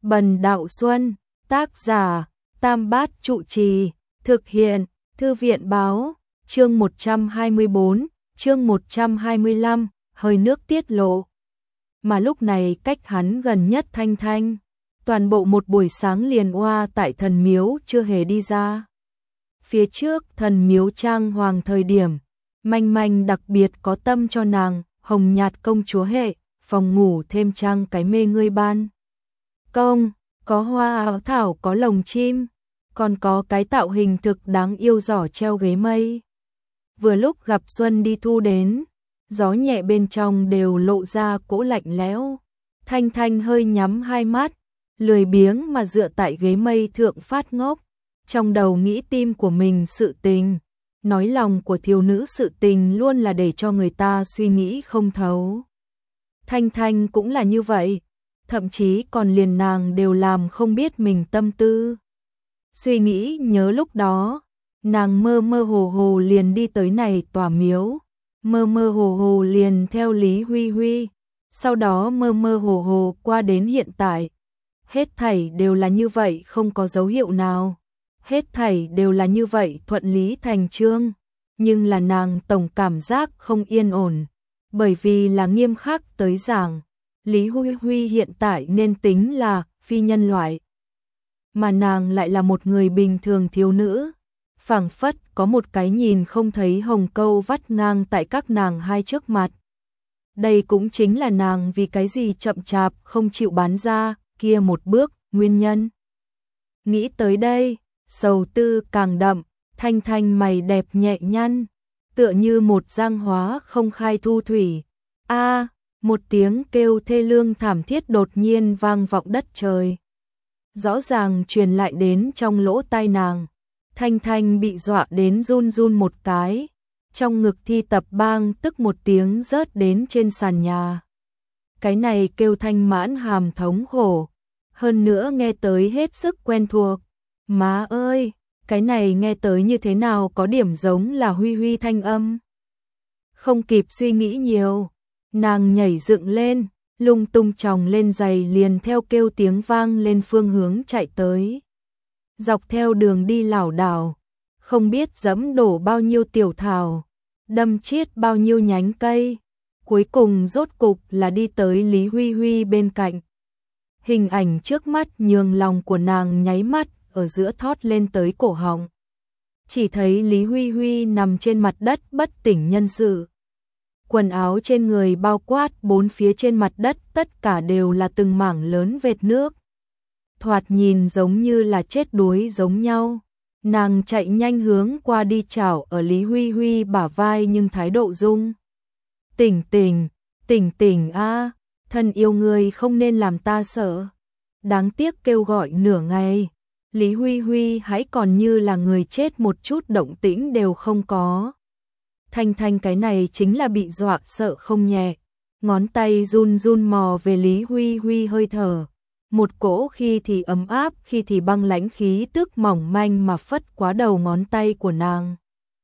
Bần Đạo Xuân, tác giả, Tam Bát Trụ Trì, thực hiện, Thư viện báo, chương 124, chương 125, hơi nước tiết lộ. Mà lúc này cách hắn gần nhất Thanh Thanh, toàn bộ một buổi sáng liền oa tại thần miếu chưa hề đi ra. Phía trước thần miếu trang hoàng thời điểm, manh manh đặc biệt có tâm cho nàng, hồng nhạt công chúa hệ, phòng ngủ thêm trang cái mê ngươi ban. Công, có hoa áo thảo có lồng chim, còn có cái tạo hình thực đáng yêu giỏ treo ghế mây. Vừa lúc gặp xuân đi thu đến, gió nhẹ bên trong đều lộ ra cỗ lạnh lẽo. Thanh Thanh hơi nhắm hai mắt, lười biếng mà dựa tại ghế mây thượng phát ngốc, trong đầu nghĩ tim của mình sự tình. Nói lòng của thiếu nữ sự tình luôn là để cho người ta suy nghĩ không thấu. Thanh Thanh cũng là như vậy, thậm chí còn liền nàng đều làm không biết mình tâm tư. Suy nghĩ nhớ lúc đó, nàng mơ mơ hồ hồ liền đi tới này tòa miếu, mơ mơ hồ hồ liền theo Lý Huy Huy, sau đó mơ mơ hồ hồ qua đến hiện tại. Hết thảy đều là như vậy, không có dấu hiệu nào. Hết thảy đều là như vậy thuận lý thành chương, nhưng là nàng tổng cảm giác không yên ổn, bởi vì là nghiêm khắc tới giảng, Lý Huy Huy hiện tại nên tính là phi nhân loại, mà nàng lại là một người bình thường thiếu nữ, phảng phất có một cái nhìn không thấy hồng câu vắt ngang tại các nàng hai trước mặt. Đây cũng chính là nàng vì cái gì chậm chạp không chịu bán ra kia một bước nguyên nhân. Nghĩ tới đây, sầu tư càng đậm, Thanh Thanh mày đẹp nhẹ nhăn, tựa như một giang hóa không khai thu thủy. A, một tiếng kêu thê lương thảm thiết đột nhiên vang vọng đất trời. Rõ ràng truyền lại đến trong lỗ tai nàng. Thanh Thanh bị dọa đến run run một cái, trong ngực thi tập bang tức một tiếng rớt đến trên sàn nhà. Cái này kêu thanh mãn hàm thống khổ, hơn nữa nghe tới hết sức quen thuộc. Má ơi, cái này nghe tới như thế nào có điểm giống là Huy Huy thanh âm. Không kịp suy nghĩ nhiều, nàng nhảy dựng lên, lung tung tròng lên giày liền theo kêu tiếng vang lên phương hướng chạy tới. Dọc theo đường đi lảo đảo, không biết dẫm đổ bao nhiêu tiểu thảo, đâm chiết bao nhiêu nhánh cây, cuối cùng rốt cục là đi tới Lý Huy Huy bên cạnh. Hình ảnh trước mắt nhường lòng của nàng nháy mắt ở giữa thót lên tới cổ họng. Chỉ thấy Lý Huy Huy nằm trên mặt đất bất tỉnh nhân sự. Quần áo trên người bao quát bốn phía trên mặt đất tất cả đều là từng mảng lớn vệt nước. Thoạt nhìn giống như là chết đuối giống nhau. Nàng chạy nhanh hướng qua đi chảo ở Lý Huy Huy bả vai nhưng thái độ rung. Tỉnh tỉnh, tỉnh tỉnh a, thân yêu người không nên làm ta sợ. Đáng tiếc kêu gọi nửa ngày, Lý Huy Huy hãy còn như là người chết, một chút động tĩnh đều không có. Thanh Thanh cái này chính là bị dọa sợ không nhẹ, ngón tay run run mò về Lý Huy Huy hơi thở. Một cỗ khi thì ấm áp, khi thì băng lãnh khí tức mỏng manh mà phất qua đầu ngón tay của nàng,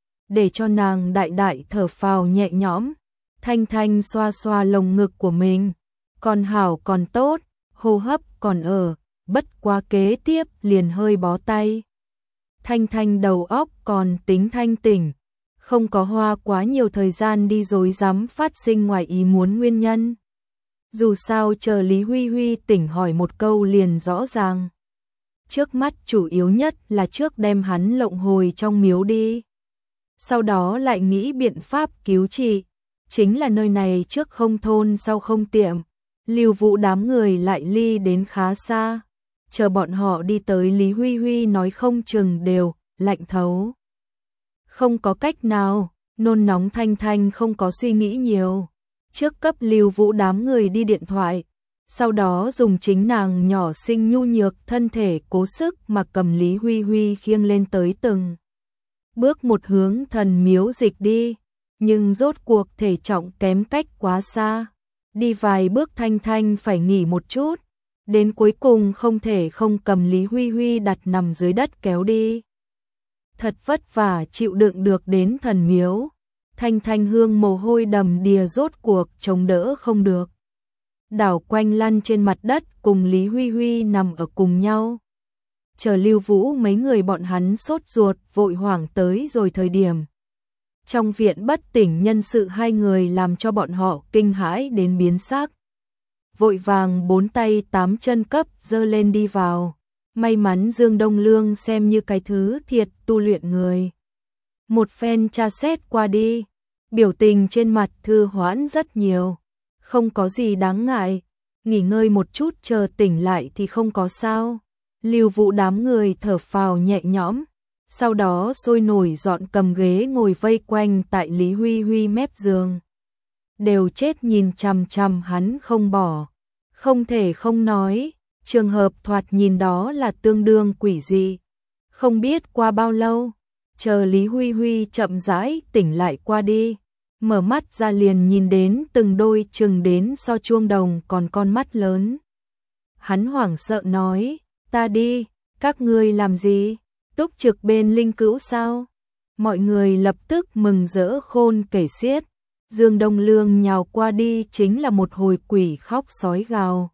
để cho nàng đại đại thở phào nhẹ nhõm. Thanh Thanh xoa xoa lồng ngực của mình, còn hảo còn tốt, hô hấp còn ở, bất quá kế tiếp liền hơi bó tay. Thanh Thanh đầu óc còn tính thanh tỉnh, không có hoa quá nhiều thời gian đi rối rắm phát sinh ngoài ý muốn nguyên nhân. Dù sao chờ Lý Huy Huy tỉnh hỏi một câu liền rõ ràng. Trước mắt chủ yếu nhất là trước đem hắn lộng hồi trong miếu đi. Sau đó lại nghĩ biện pháp cứu trị. Chính là nơi này trước không thôn sau không tiệm. Lưu Vũ đám người lại ly đến khá xa. Chờ bọn họ đi tới Lý Huy Huy nói không chừng đều lạnh thấu. Không có cách nào, nôn nóng Thanh Thanh không có suy nghĩ nhiều. Trước cấp Lưu Vũ đám người đi điện thoại, sau đó dùng chính nàng nhỏ xinh nhu nhược thân thể cố sức mà cầm Lý Huy Huy khiêng lên tới từng bước một hướng thần miếu dịch đi, nhưng rốt cuộc thể trọng kém cách quá xa. Đi vài bước Thanh Thanh phải nghỉ một chút, đến cuối cùng không thể không cầm Lý Huy Huy đặt nằm dưới đất kéo đi. Thật vất vả chịu đựng được đến thần miếu. Thanh Thanh hương mồ hôi đầm đìa rốt cuộc chống đỡ không được. đảo quanh lăn trên mặt đất cùng Lý Huy Huy nằm ở cùng nhau. Chờ Lưu Vũ mấy người bọn hắn sốt ruột vội hoảng tới rồi thời điểm. Trong viện bất tỉnh nhân sự hai người làm cho bọn họ kinh hãi đến biến sắc. Vội vàng bốn tay tám chân cấp giơ lên đi vào. May mắn Dương Đông Lương xem như cái thứ thiệt tu luyện người. Một phen tra xét qua đi, biểu tình trên mặt thư hoãn rất nhiều. Không có gì đáng ngại, nghỉ ngơi một chút chờ tỉnh lại thì không có sao. Lưu Vũ đám người thở phào nhẹ nhõm, sau đó sôi nổi dọn cầm ghế ngồi vây quanh tại Lý Huy Huy mép giường. Đều chết nhìn chằm chằm hắn không bỏ, không thể không nói, trường hợp thoạt nhìn đó là tương đương quỷ dị. Không biết qua bao lâu, chờ Lý Huy Huy chậm rãi tỉnh lại qua đi, mở mắt ra liền nhìn đến từng đôi chừng đến so chuông đồng còn con mắt lớn. Hắn hoảng sợ nói, ta đi, các ngươi làm gì? Túc trực bên Linh Cữu sao? Mọi người lập tức mừng rỡ khôn kể xiết. Dương Đông Lương nhào qua đi chính là một hồi quỷ khóc sói gào.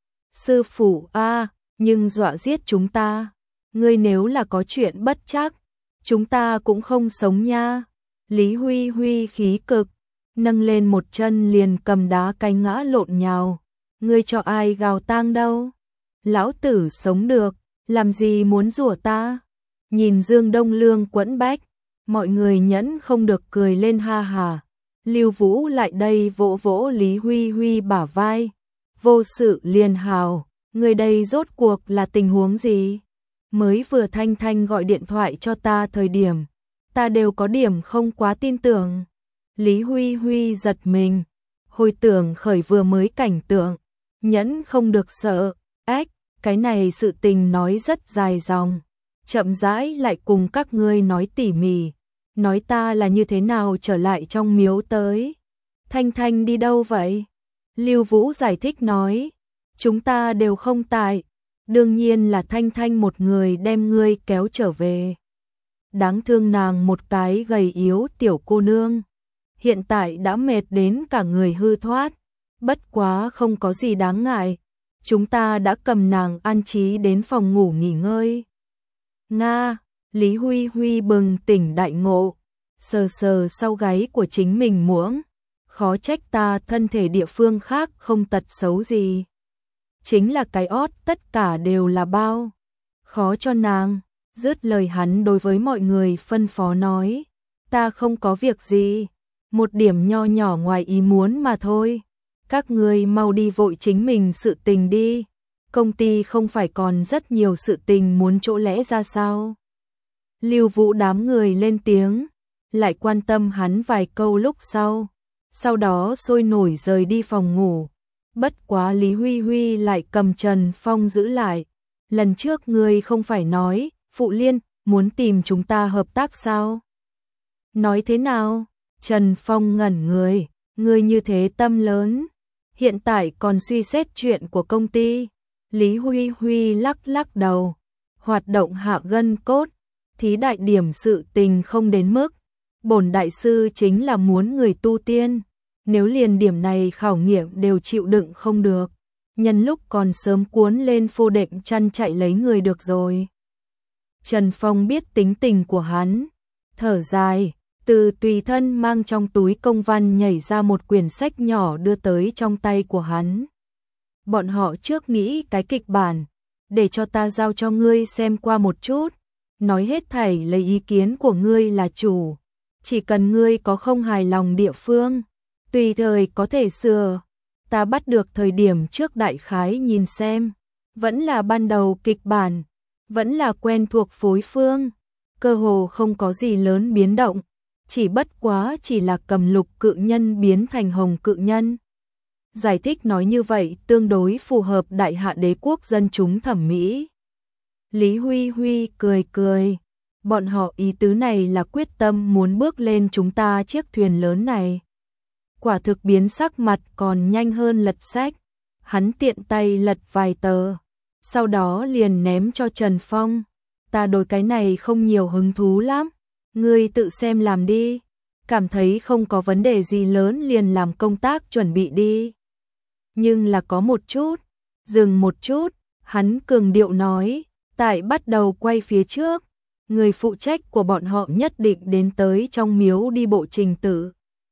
Sư phụ a, nhưng dọa giết chúng ta. Ngươi nếu là có chuyện bất trắc, chúng ta cũng không sống nha. Lý Huy Huy khí cực, nâng lên một chân liền cầm đá cánh ngã lộn nhào. Ngươi cho ai gào tang đâu? Lão tử sống được, làm gì muốn rủa ta? Nhìn Dương Đông Lương quẫn bách, mọi người nhẫn không được cười lên ha hà. Lưu Vũ lại đây vỗ vỗ Lý Huy Huy bả vai. Vô sự liền hào, người đây rốt cuộc là tình huống gì? Mới vừa Thanh Thanh gọi điện thoại cho ta thời điểm, ta đều có điểm không quá tin tưởng. Lý Huy Huy giật mình, hồi tưởng khởi vừa mới cảnh tượng, nhẫn không được sợ, ách, cái này sự tình nói rất dài dòng, chậm rãi lại cùng các ngươi nói tỉ mỉ, nói ta là như thế nào trở lại trong miếu tới. Thanh Thanh đi đâu vậy? Lưu Vũ giải thích nói, chúng ta đều không tại, đương nhiên là Thanh Thanh một người đem ngươi kéo trở về. Đáng thương nàng một cái gầy yếu tiểu cô nương, hiện tại đã mệt đến cả người hư thoát, bất quá không có gì đáng ngại, chúng ta đã cầm nàng an trí đến phòng ngủ nghỉ ngơi. Nga, Lý Huy Huy bừng tỉnh đại ngộ, sờ sờ sau gáy của chính mình muỗng, khó trách ta thân thể địa phương khác không tật xấu gì. Chính là cái ót tất cả đều là bao, khó cho nàng. Dứt lời hắn đối với mọi người phân phó nói, ta không có việc gì, một điểm nho nhỏ ngoài ý muốn mà thôi. Các ngươi mau đi vội chính mình sự tình đi, công ty không phải còn rất nhiều sự tình muốn chỗ lẽ ra sao? Lưu Vũ đám người lên tiếng, lại quan tâm hắn vài câu lúc sau đó sôi nổi rời đi phòng ngủ. Bất quá Lý Huy Huy lại cầm Trần Phong giữ lại, lần trước ngươi không phải nói, Phụ Liên, muốn tìm chúng ta hợp tác sao? Nói thế nào? Trần Phong ngẩn người, ngươi như thế tâm lớn, hiện tại còn suy xét chuyện của công ty. Lý Huy Huy lắc lắc đầu, hoạt động hạ gân cốt, thí đại điểm sự tình không đến mức. Bổn đại sư chính là muốn người tu tiên, nếu liền điểm này khảo nghiệm đều chịu đựng không được, nhân lúc còn sớm cuốn lên phô đệm chăn chạy lấy người được rồi. Trần Phong biết tính tình của hắn, thở dài, từ tùy thân mang trong túi công văn nhảy ra một quyển sách nhỏ đưa tới trong tay của hắn. Bọn họ trước nghĩ cái kịch bản, để cho ta giao cho ngươi xem qua một chút, nói hết thảy lấy ý kiến của ngươi là chủ, chỉ cần ngươi có không hài lòng địa phương, tùy thời có thể sửa. Ta bắt được thời điểm trước đại khái nhìn xem, vẫn là ban đầu kịch bản, vẫn là quen thuộc phối phương, cơ hồ không có gì lớn biến động, chỉ bất quá chỉ là cầm lục cự nhân biến thành hồng cự nhân. Giải thích nói như vậy tương đối phù hợp đại hạ đế quốc dân chúng thẩm mỹ. Lý Huy Huy cười cười, bọn họ ý tứ này là quyết tâm muốn bước lên chúng ta chiếc thuyền lớn này. Quả thực biến sắc mặt còn nhanh hơn lật sách, hắn tiện tay lật vài tờ, sau đó liền ném cho Trần Phong. Ta đối cái này không nhiều hứng thú lắm, ngươi tự xem làm đi, cảm thấy không có vấn đề gì lớn liền làm công tác chuẩn bị đi. Nhưng là có một chút, dừng một chút, hắn cường điệu nói, tại bắt đầu quay phía trước, người phụ trách của bọn họ nhất định đến tới trong miếu đi bộ trình tự.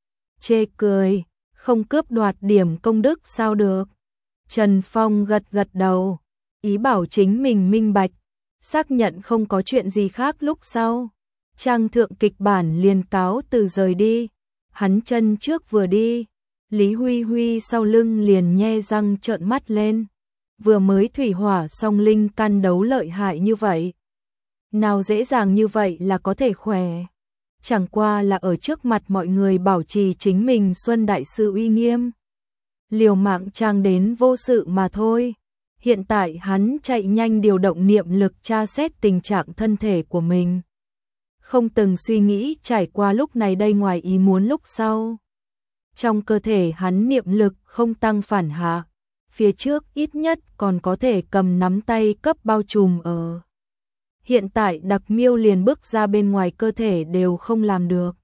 Chê cười, không cướp đoạt điểm công đức sao được. Trần Phong gật gật đầu, ý bảo chính mình minh bạch, xác nhận không có chuyện gì khác lúc sau. Trang thượng kịch bản liền cáo từ rời đi, hắn chân trước vừa đi, Lý Huy Huy sau lưng liền nhe răng trợn mắt lên. Vừa mới thủy hỏa song linh căn đấu lợi hại như vậy. Nào dễ dàng như vậy là có thể khỏe. Chẳng qua là ở trước mặt mọi người bảo trì chính mình Xuân Đại Sư uy nghiêm. Liều mạng trang đến vô sự mà thôi. Hiện tại hắn chạy nhanh điều động niệm lực tra xét tình trạng thân thể của mình. Không từng suy nghĩ trải qua lúc này đây ngoài ý muốn lúc sau. Trong cơ thể hắn niệm lực không tăng phản hạ. Phía trước ít nhất còn có thể cầm nắm tay cấp bao trùm ở. Hiện tại Đặc Miêu liền bước ra bên ngoài cơ thể đều không làm được.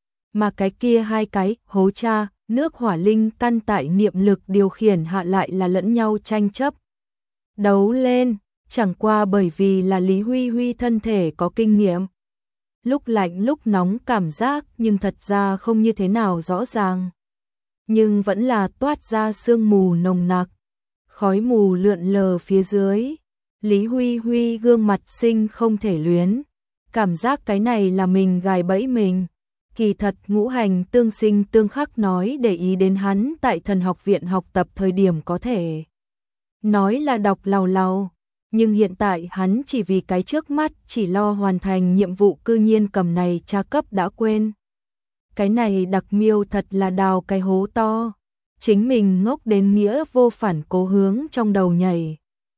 Mà cái kia hai cái, hố cha, nước hỏa linh căn tại niệm lực điều khiển hạ lại là lẫn nhau tranh chấp. Đấu lên, chẳng qua bởi vì là Lý Huy Huy thân thể có kinh nghiệm. Lúc lạnh lúc nóng cảm giác nhưng thật ra không như thế nào rõ ràng. Nhưng vẫn là toát ra sương mù nồng nặc. Khói mù lượn lờ phía dưới. Lý Huy Huy gương mặt xinh không thể luyến. Cảm giác cái này là mình gài bẫy mình. Kỳ thật ngũ hành tương sinh tương khắc nói để ý đến hắn tại thần học viện học tập thời điểm có thể. Nói là đọc lào lào. Nhưng hiện tại hắn chỉ vì cái trước mắt chỉ lo hoàn thành nhiệm vụ cư nhiên cầm này tra cấp đã quên. Cái này Đặc Miêu thật là đào cái hố to. Chính mình ngốc đến nghĩa vô phản cố hướng trong đầu nhảy.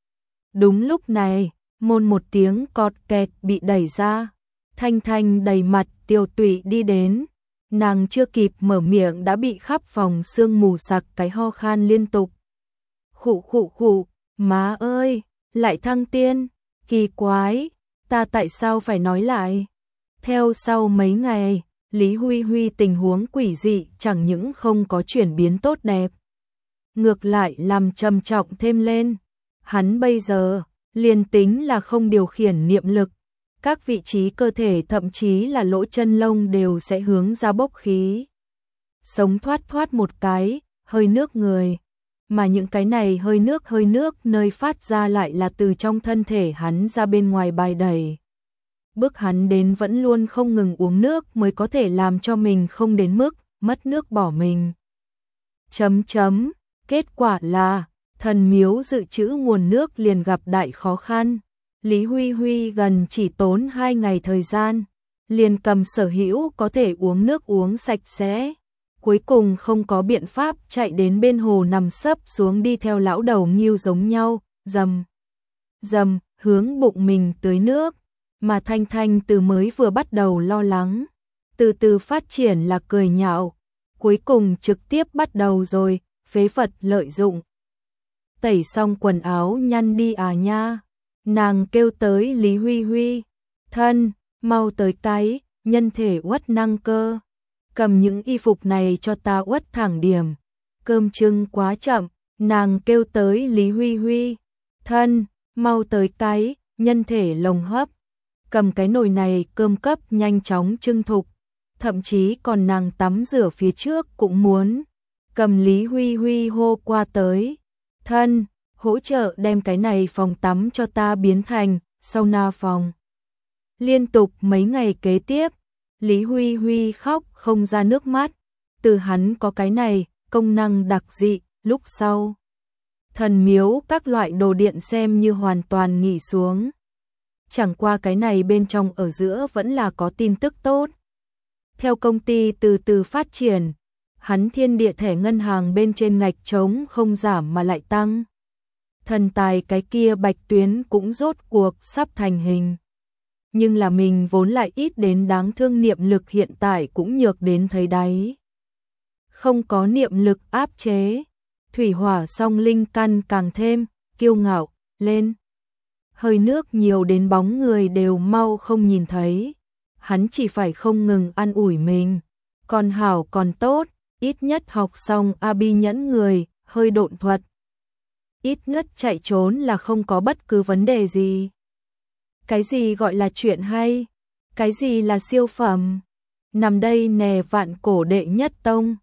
Đúng lúc này, môn một tiếng cọt kẹt bị đẩy ra. Thanh Thanh đầy mặt tiêu tụy đi đến. Nàng chưa kịp mở miệng đã bị khắp phòng sương mù sặc cái ho khan liên tục. Khụ khụ khụ, má ơi, lại thăng tiên, kỳ quái, ta tại sao phải nói lại. Theo sau mấy ngày, Lý Huy Huy tình huống quỷ dị chẳng những không có chuyển biến tốt đẹp. Ngược lại làm trầm trọng thêm lên. Hắn bây giờ, liền tính là không điều khiển niệm lực, các vị trí cơ thể thậm chí là lỗ chân lông đều sẽ hướng ra bốc khí. Sống thoát thoát một cái, hơi nước người. Mà những cái này hơi nước nơi phát ra lại là từ trong thân thể hắn ra bên ngoài bài đẩy. Bước hắn đến vẫn luôn không ngừng uống nước mới có thể làm cho mình không đến mức mất nước bỏ mình. Kết quả là thần miếu dự trữ nguồn nước liền gặp đại khó khăn. Lý Huy Huy gần chỉ tốn 2 ngày thời gian, liền cầm sở hữu có thể uống nước uống sạch sẽ. Cuối cùng không có biện pháp chạy đến bên hồ nằm sấp xuống đi theo lão đầu Ngưu giống nhau, dầm, hướng bụng mình tưới nước. Mà Thanh Thanh từ mới vừa bắt đầu lo lắng, từ từ phát triển là cười nhạo, cuối cùng trực tiếp bắt đầu rồi, phế vật lợi dụng. Tẩy xong quần áo nhăn đi à nha, nàng kêu tới Lý Huy Huy, thân, mau tới cái, nhân thể uất năng cơ, cầm những y phục này cho ta uất thẳng điểm, cơm trưng quá chậm, nàng kêu tới Lý Huy Huy, thân, mau tới cái, nhân thể lồng hấp. Cầm cái nồi này cơm cấp nhanh chóng trưng thục, thậm chí còn nàng tắm rửa phía trước cũng muốn. Cầm Lý Huy Huy hô qua tới, thân, hỗ trợ đem cái này phòng tắm cho ta biến thành sauna phòng. Liên tục mấy ngày kế tiếp, Lý Huy Huy khóc không ra nước mắt, từ hắn có cái này, công năng đặc dị, lúc sau. Thần miếu các loại đồ điện xem như hoàn toàn nghỉ xuống. Chẳng qua cái này bên trong ở giữa vẫn là có tin tức tốt. Theo công ty từ từ phát triển, hắn thiên địa thẻ ngân hàng bên trên ngạch trống không giảm mà lại tăng. Thần tài cái kia bạch tuyến cũng rốt cuộc sắp thành hình. Nhưng là mình vốn lại ít đến đáng thương niệm lực hiện tại cũng nhược đến thấy đáy. Không có niệm lực áp chế, thủy hỏa song linh căn càng thêm, kiêu ngạo, lên. Hơi nước nhiều đến bóng người đều mau không nhìn thấy. Hắn chỉ phải không ngừng an ủi mình. Còn hảo còn tốt, ít nhất học xong A Bi nhẫn người, hơi độn thuật. Ít nhất chạy trốn là không có bất cứ vấn đề gì. Cái gì gọi là chuyện hay? Cái gì là siêu phẩm? Nằm đây nè, vạn cổ đệ nhất tông,